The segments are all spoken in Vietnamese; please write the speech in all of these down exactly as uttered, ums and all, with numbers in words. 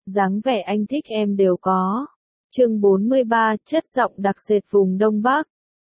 dáng vẻ anh thích em đều có. Chương bốn mươi ba, chất giọng đặc sệt vùng Đông Bắc.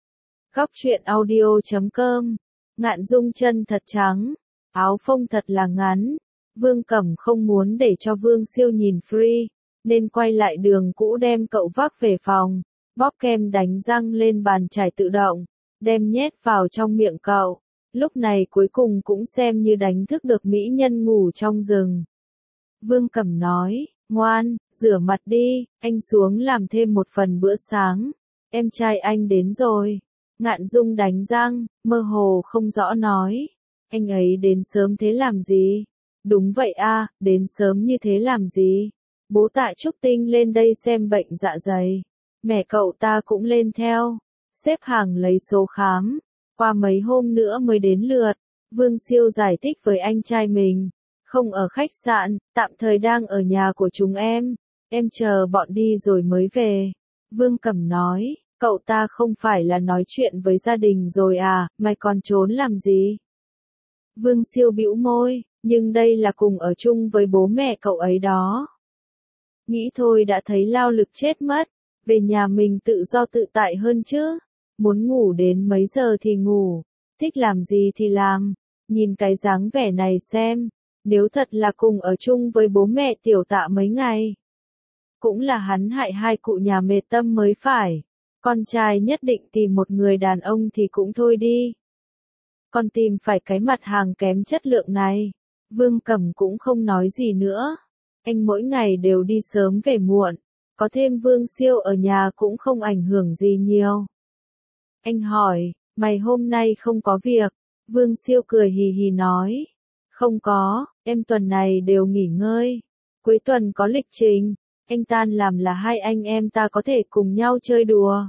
Góc truyện audio chấm com. Ngạn Dung chân thật trắng, áo phông thật là ngắn. Vương Cẩm không muốn để cho Vương Siêu nhìn free, nên quay lại đường cũ đem cậu vác về phòng, bóp kem đánh răng lên bàn chải tự động, đem nhét vào trong miệng cậu. Lúc này cuối cùng cũng xem như đánh thức được mỹ nhân ngủ trong rừng. Vương Cẩm nói, ngoan, rửa mặt đi, anh xuống làm thêm một phần bữa sáng. Em trai anh đến rồi. Ngạn Dung đánh răng, mơ hồ không rõ nói. Anh ấy đến sớm thế làm gì? Đúng vậy a, đến sớm như thế làm gì? Bố tại Trúc Tinh lên đây xem bệnh dạ dày. Mẹ cậu ta cũng lên theo. Xếp hàng lấy số khám. Qua mấy hôm nữa mới đến lượt. Vương Siêu giải thích với anh trai mình. Không ở khách sạn, tạm thời đang ở nhà của chúng em. Em chờ bọn đi rồi mới về. Vương Cẩm nói, cậu ta không phải là nói chuyện với gia đình rồi à, mày còn trốn làm gì? Vương Siêu bĩu môi, nhưng đây là cùng ở chung với bố mẹ cậu ấy đó. Nghĩ thôi đã thấy lao lực chết mất, về nhà mình tự do tự tại hơn chứ. Muốn ngủ đến mấy giờ thì ngủ, thích làm gì thì làm, nhìn cái dáng vẻ này xem. Nếu thật là cùng ở chung với bố mẹ Tiểu Tạ mấy ngày, cũng là hắn hại hai cụ nhà mệt tâm mới phải. Con trai nhất định tìm một người đàn ông thì cũng thôi đi. Còn tìm phải cái mặt hàng kém chất lượng này. Vương Cẩm cũng không nói gì nữa. Anh mỗi ngày đều đi sớm về muộn. Có thêm Vương Siêu ở nhà cũng không ảnh hưởng gì nhiều. Anh hỏi, mày hôm nay không có việc? Vương Siêu cười hì hì nói. Không có, em tuần này đều nghỉ ngơi. Cuối tuần có lịch trình, anh tan làm là hai anh em ta có thể cùng nhau chơi đùa.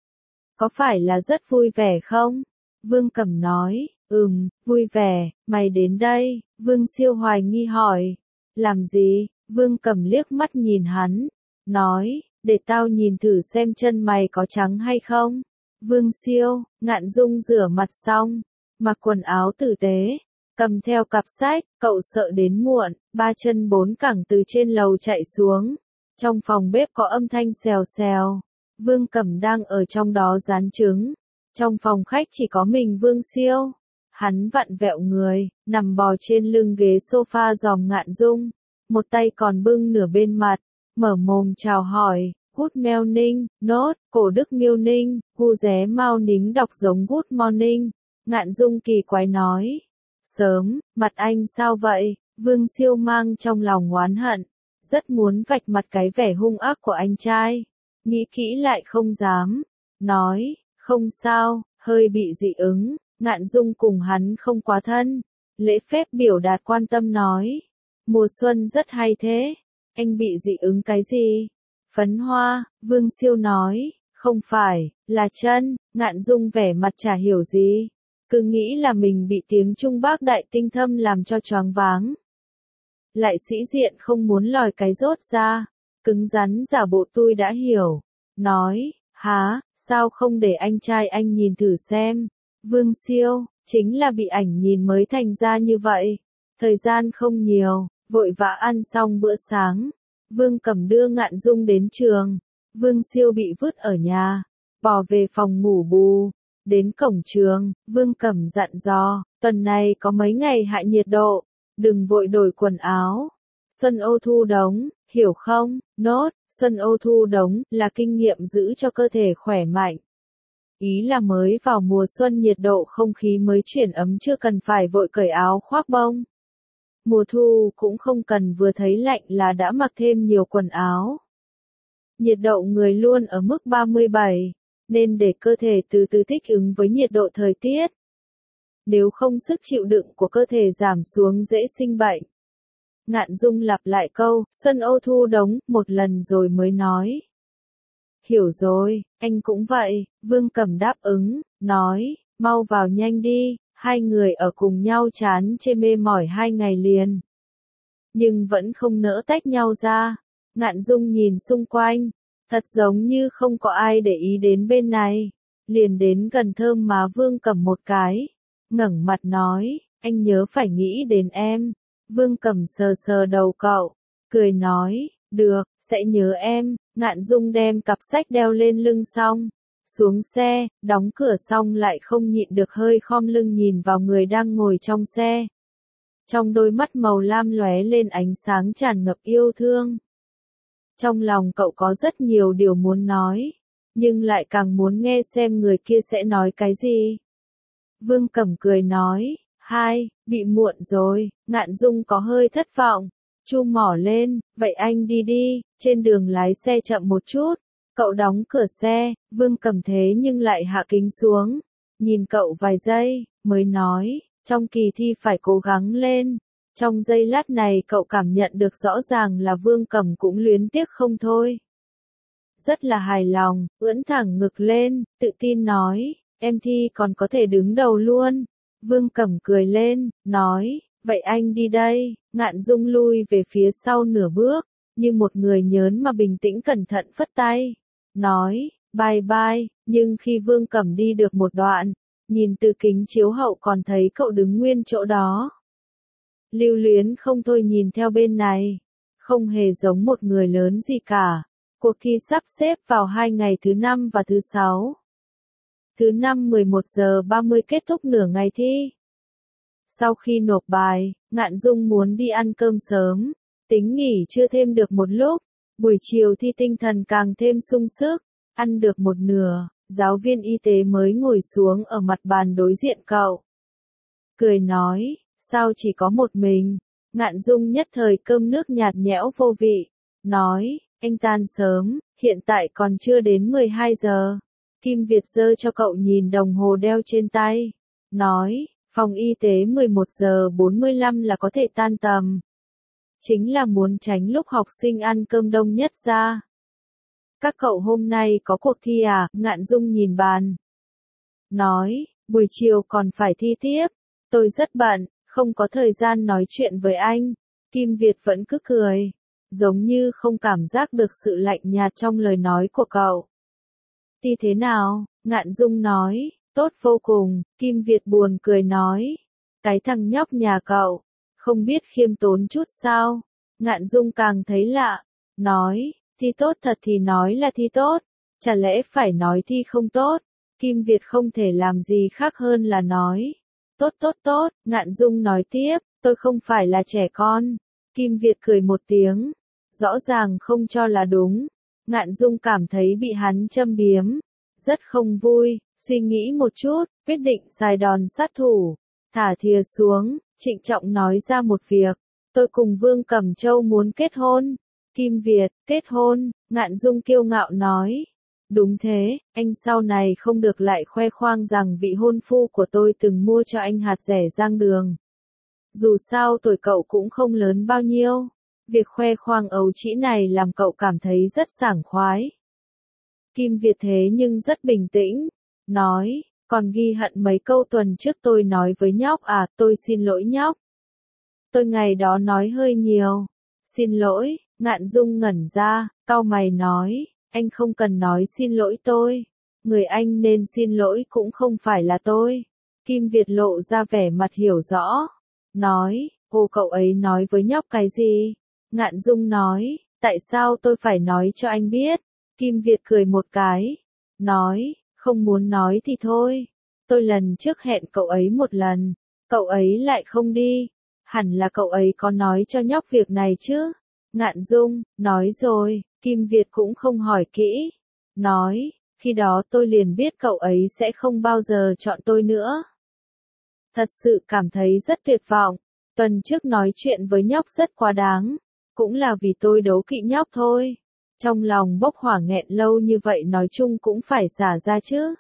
Có phải là rất vui vẻ không? Vương Cẩm nói, ừm, vui vẻ, mày đến đây. Vương Siêu hoài nghi hỏi. Làm gì? Vương Cẩm liếc mắt nhìn hắn, nói, để tao nhìn thử xem chân mày có trắng hay không. Vương Siêu, Ngạn Dung rửa mặt xong, mặc quần áo tử tế. Cầm theo cặp sách, cậu sợ đến muộn, ba chân bốn cẳng từ trên lầu chạy xuống. Trong phòng bếp có âm thanh xèo xèo. Vương Cẩm đang ở trong đó rán trứng. Trong phòng khách chỉ có mình Vương Siêu. Hắn vặn vẹo người, nằm bò trên lưng ghế sofa giòm Ngạn Dung. Một tay còn bưng nửa bên mặt, mở mồm chào hỏi. Good morning, nốt, cổ đức miêu ninh, gu ré mau nính đọc giống good morning. Ngạn Dung kỳ quái nói. Sớm, mặt anh sao vậy? Vương Siêu mang trong lòng oán hận, rất muốn vạch mặt cái vẻ hung ác của anh trai. Nghĩ kỹ lại không dám. Nói, không sao, hơi bị dị ứng. Ngạn Dung cùng hắn không quá thân. Lễ phép biểu đạt quan tâm nói. Mùa xuân rất hay thế. Anh bị dị ứng cái gì? Phấn hoa, Vương Siêu nói. Không phải, là chân. Ngạn Dung vẻ mặt chả hiểu gì. Cứ nghĩ là mình bị tiếng Trung Bắc đại tinh thâm làm cho choáng váng. Lại sĩ diện không muốn lòi cái rốt ra. Cứng rắn giả bộ tôi đã hiểu. Nói, há, sao không để anh trai anh nhìn thử xem. Vương Siêu, chính là bị ảnh nhìn mới thành ra như vậy. Thời gian không nhiều, vội vã ăn xong bữa sáng. Vương Cẩm đưa Ngạn Dung đến trường. Vương Siêu bị vứt ở nhà, bỏ về phòng ngủ bù. Đến cổng trường, Vương Cẩm dặn dò, tuần này có mấy ngày hạ nhiệt độ, đừng vội đổi quần áo. Xuân ô thu đống, hiểu không? Nốt, xuân ô thu đống là kinh nghiệm giữ cho cơ thể khỏe mạnh. Ý là mới vào mùa xuân nhiệt độ không khí mới chuyển ấm chưa cần phải vội cởi áo khoác bông. Mùa thu cũng không cần vừa thấy lạnh là đã mặc thêm nhiều quần áo. Nhiệt độ người luôn ở mức ba mươi bảy. Nên để cơ thể từ từ thích ứng với nhiệt độ thời tiết. Nếu không sức chịu đựng của cơ thể giảm xuống dễ sinh bệnh. Ngạn Dung lặp lại câu, xuân ô thu đống, một lần rồi mới nói. Hiểu rồi, anh cũng vậy, Vương Cẩm đáp ứng, nói, mau vào nhanh đi, hai người ở cùng nhau chán chê mê mỏi hai ngày liền. Nhưng vẫn không nỡ tách nhau ra. Ngạn Dung nhìn xung quanh. Thật giống như không có ai để ý đến bên này. Liền đến gần thơm má Vương Cẩm một cái. Ngẩng mặt nói, anh nhớ phải nghĩ đến em. Vương Cẩm sờ sờ đầu cậu. Cười nói, Được, sẽ nhớ em. Ngạn Dung đem cặp sách đeo lên lưng xong, xuống xe, đóng cửa xong lại không nhịn được hơi khom lưng nhìn vào người đang ngồi trong xe. Trong đôi mắt màu lam lóe lên ánh sáng tràn ngập yêu thương. Trong lòng cậu có rất nhiều điều muốn nói, nhưng lại càng muốn nghe xem người kia sẽ nói cái gì. Vương Cẩm cười nói, hai, bị muộn rồi. Ngạn Dung có hơi thất vọng, chu mỏ lên, vậy anh đi đi, trên đường lái xe chậm một chút. Cậu đóng cửa xe, Vương Cẩm thế nhưng lại hạ kính xuống, nhìn cậu vài giây, mới nói, trong kỳ thi phải cố gắng lên. Trong giây lát này cậu cảm nhận được rõ ràng là Vương Cẩm cũng luyến tiếc không thôi. Rất là hài lòng, ưỡn thẳng ngực lên, tự tin nói, em thi còn có thể đứng đầu luôn. Vương Cẩm cười lên, nói, vậy anh đi đây. Ngạn Dung lui về phía sau nửa bước, như một người nhớn mà bình tĩnh cẩn thận phất tay, nói, bye bye, nhưng khi Vương Cẩm đi được một đoạn, nhìn từ kính chiếu hậu còn thấy cậu đứng nguyên chỗ đó. Lưu luyến không thôi nhìn theo bên này, không hề giống một người lớn gì cả. Cuộc thi sắp xếp vào hai ngày thứ năm và thứ sáu. Thứ năm mười một giờ ba mươi kết thúc nửa ngày thi. Sau khi nộp bài, Ngạn Dung muốn đi ăn cơm sớm, tính nghỉ trưa thêm được một lúc, buổi chiều thi tinh thần càng thêm sung sức, ăn được một nửa, giáo viên y tế mới ngồi xuống ở mặt bàn đối diện cậu. Cười nói, sao chỉ có một mình? Ngạn Dung nhất thời cơm nước nhạt nhẽo vô vị, nói, anh tan sớm, hiện tại còn chưa đến mười hai giờ. Kim Việt giơ cho cậu nhìn đồng hồ đeo trên tay, nói, phòng y tế mười một giờ bốn mươi lăm là có thể tan tầm. Chính là muốn tránh lúc học sinh ăn cơm đông nhất ra. Các cậu hôm nay có cuộc thi à? Ngạn Dung nhìn bàn, nói, buổi chiều còn phải thi tiếp, tôi rất bận, không có thời gian nói chuyện với anh. Kim Việt vẫn cứ cười, giống như không cảm giác được sự lạnh nhạt trong lời nói của cậu. Thi thế nào? Ngạn Dung nói, tốt vô cùng. Kim Việt buồn cười nói, cái thằng nhóc nhà cậu, không biết khiêm tốn chút sao? Ngạn Dung càng thấy lạ, nói, thi tốt thật thì nói là thi tốt, chả lẽ phải nói thi không tốt? Kim Việt không thể làm gì khác hơn là nói, tốt tốt tốt. Ngạn Dung nói tiếp, tôi không phải là trẻ con. Kim Việt cười một tiếng, rõ ràng không cho là đúng. Ngạn Dung cảm thấy bị hắn châm biếm, rất không vui, suy nghĩ một chút, quyết định xài đòn sát thủ, thả thìa xuống, trịnh trọng nói ra một việc, tôi cùng Vương Cẩm Châu muốn kết hôn. Kim Việt, kết hôn? Ngạn Dung kiêu ngạo nói, đúng thế, anh sau này không được lại khoe khoang rằng vị hôn phu của tôi từng mua cho anh hạt rẻ rang đường. Dù sao tuổi cậu cũng không lớn bao nhiêu. Việc khoe khoang ấu trĩ này làm cậu cảm thấy rất sảng khoái. Kim Việt thế nhưng rất bình tĩnh, nói, còn ghi hận mấy câu tuần trước tôi nói với nhóc à? Tôi xin lỗi nhóc. Tôi ngày đó nói hơi nhiều. Xin lỗi. Ngạn Dung ngẩn ra, cau mày nói, anh không cần nói xin lỗi tôi. Người anh nên xin lỗi cũng không phải là tôi. Kim Việt lộ ra vẻ mặt hiểu rõ, nói, ô cậu ấy nói với nhóc cái gì? Ngạn Dung nói, tại sao tôi phải nói cho anh biết? Kim Việt cười một cái, nói, không muốn nói thì thôi. Tôi lần trước hẹn cậu ấy một lần, cậu ấy lại không đi. Hẳn là cậu ấy có nói cho nhóc việc này chứ? Ngạn Dung, nói rồi. Kim Việt cũng không hỏi kỹ, nói, khi đó tôi liền biết cậu ấy sẽ không bao giờ chọn tôi nữa. Thật sự cảm thấy rất tuyệt vọng. Tuần trước nói chuyện với nhóc rất quá đáng, cũng là vì tôi đố kỵ nhóc thôi. Trong lòng bốc hỏa nghẹn lâu như vậy nói chung cũng phải xả ra chứ.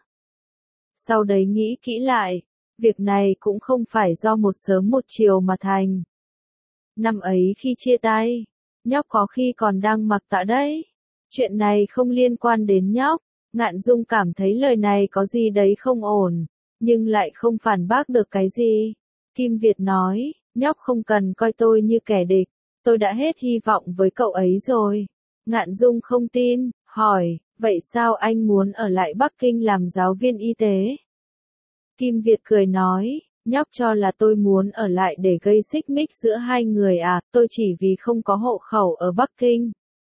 Sau đấy nghĩ kỹ lại, việc này cũng không phải do một sớm một chiều mà thành. Năm ấy khi chia tay, nhóc có khi còn đang mặc tạ đấy. Chuyện này không liên quan đến nhóc. Ngạn Dung cảm thấy lời này có gì đấy không ổn, nhưng lại không phản bác được cái gì. Kim Việt nói, nhóc không cần coi tôi như kẻ địch, tôi đã hết hy vọng với cậu ấy rồi. Ngạn Dung không tin, hỏi, vậy sao anh muốn ở lại Bắc Kinh làm giáo viên y tế? Kim Việt cười nói, nhóc cho là tôi muốn ở lại để gây xích mích giữa hai người à? Tôi chỉ vì không có hộ khẩu ở Bắc Kinh.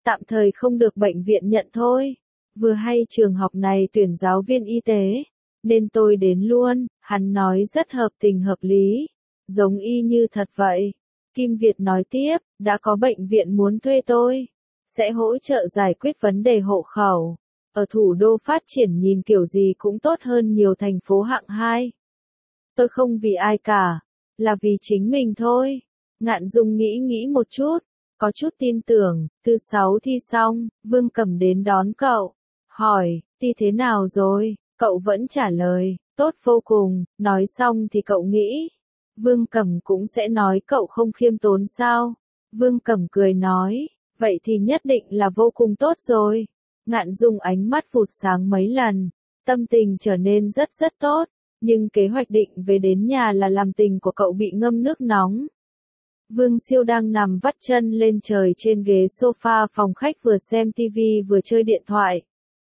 tạm thời không được bệnh viện nhận thôi. Vừa hay trường học này tuyển giáo viên y tế, nên tôi đến luôn, hắn nói rất hợp tình hợp lý, giống y như thật vậy. Kim Việt nói tiếp, đã có bệnh viện muốn thuê tôi, sẽ hỗ trợ giải quyết vấn đề hộ khẩu. Ở thủ đô phát triển nhìn kiểu gì cũng tốt hơn nhiều thành phố hạng hai. Tôi không vì ai cả, là vì chính mình thôi. Ngạn Dung nghĩ nghĩ một chút, có chút tin tưởng. Thứ sáu thi xong, Vương Cẩm đến đón cậu, hỏi, thi thế nào rồi? Cậu vẫn trả lời, tốt vô cùng. Nói xong thì cậu nghĩ, Vương Cẩm cũng sẽ nói cậu không khiêm tốn sao? Vương Cẩm cười nói, vậy thì nhất định là vô cùng tốt rồi. Ngạn Dung ánh mắt phụt sáng mấy lần, tâm tình trở nên rất rất tốt, nhưng kế hoạch định về đến nhà là làm tình của cậu bị ngâm nước nóng. Vương Siêu đang nằm vắt chân lên trời trên ghế sofa phòng khách vừa xem tivi vừa chơi điện thoại.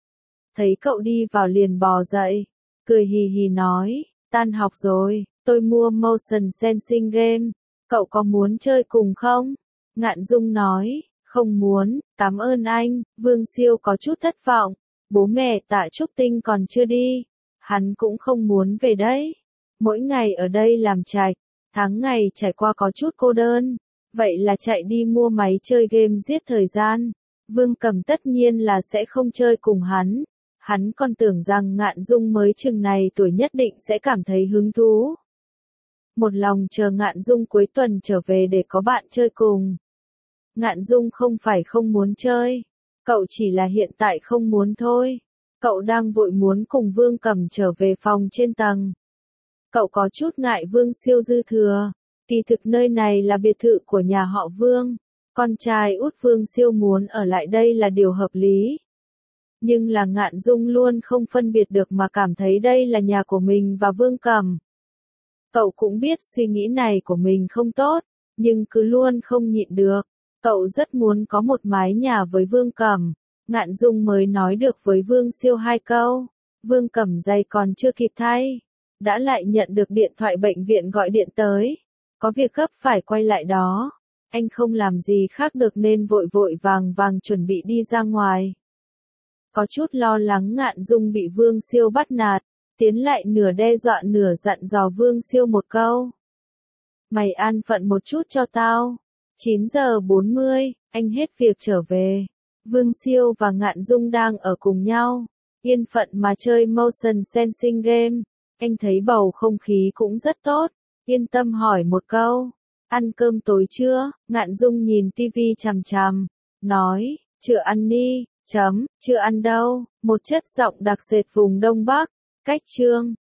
Thấy cậu đi vào liền bò dậy, cười hì hì nói, tan học rồi, tôi mua motion sensing game, cậu có muốn chơi cùng không? Ngạn Dung nói, không muốn, cảm ơn anh. Vương Siêu có chút thất vọng, bố mẹ Tạ Trúc Tinh còn chưa đi, hắn cũng không muốn về đấy. Mỗi ngày ở đây làm trạch, tháng ngày trải qua có chút cô đơn, vậy là chạy đi mua máy chơi game giết thời gian. Vương Cẩm tất nhiên là sẽ không chơi cùng hắn, hắn còn tưởng rằng Ngạn Dung mới chừng này tuổi nhất định sẽ cảm thấy hứng thú. Một lòng chờ Ngạn Dung cuối tuần trở về để có bạn chơi cùng. Ngạn Dung không phải không muốn chơi, cậu chỉ là hiện tại không muốn thôi. Cậu đang vội muốn cùng Vương Cẩm trở về phòng trên tầng. Cậu có chút ngại Vương Siêu dư thừa, kỳ thực nơi này là biệt thự của nhà họ Vương, con trai út Vương Siêu muốn ở lại đây là điều hợp lý. Nhưng là Ngạn Dung luôn không phân biệt được mà cảm thấy đây là nhà của mình và Vương Cẩm. Cậu cũng biết suy nghĩ này của mình không tốt, nhưng cứ luôn không nhịn được. Cậu rất muốn có một mái nhà với Vương Cẩm. Ngạn Dung mới nói được với Vương Siêu hai câu. Vương Cẩm giày còn chưa kịp thay, đã lại nhận được điện thoại bệnh viện gọi điện tới. Có việc gấp phải quay lại đó. Anh không làm gì khác được nên vội vội vàng vàng chuẩn bị đi ra ngoài. Có chút lo lắng Ngạn Dung bị Vương Siêu bắt nạt, tiến lại nửa đe dọa nửa dặn dò Vương Siêu một câu. Mày an phận một chút cho tao. chín giờ bốn mươi, anh hết việc trở về. Vương Siêu và Ngạn Dung đang ở cùng nhau, yên phận mà chơi motion sensing game. Anh thấy bầu không khí cũng rất tốt, yên tâm hỏi một câu, ăn cơm tối chưa? Ngạn Dung nhìn tivi chằm chằm, nói, chưa ăn đi, chấm, chưa ăn đâu. Một chất giọng đặc sệt vùng Đông Bắc, cách chương.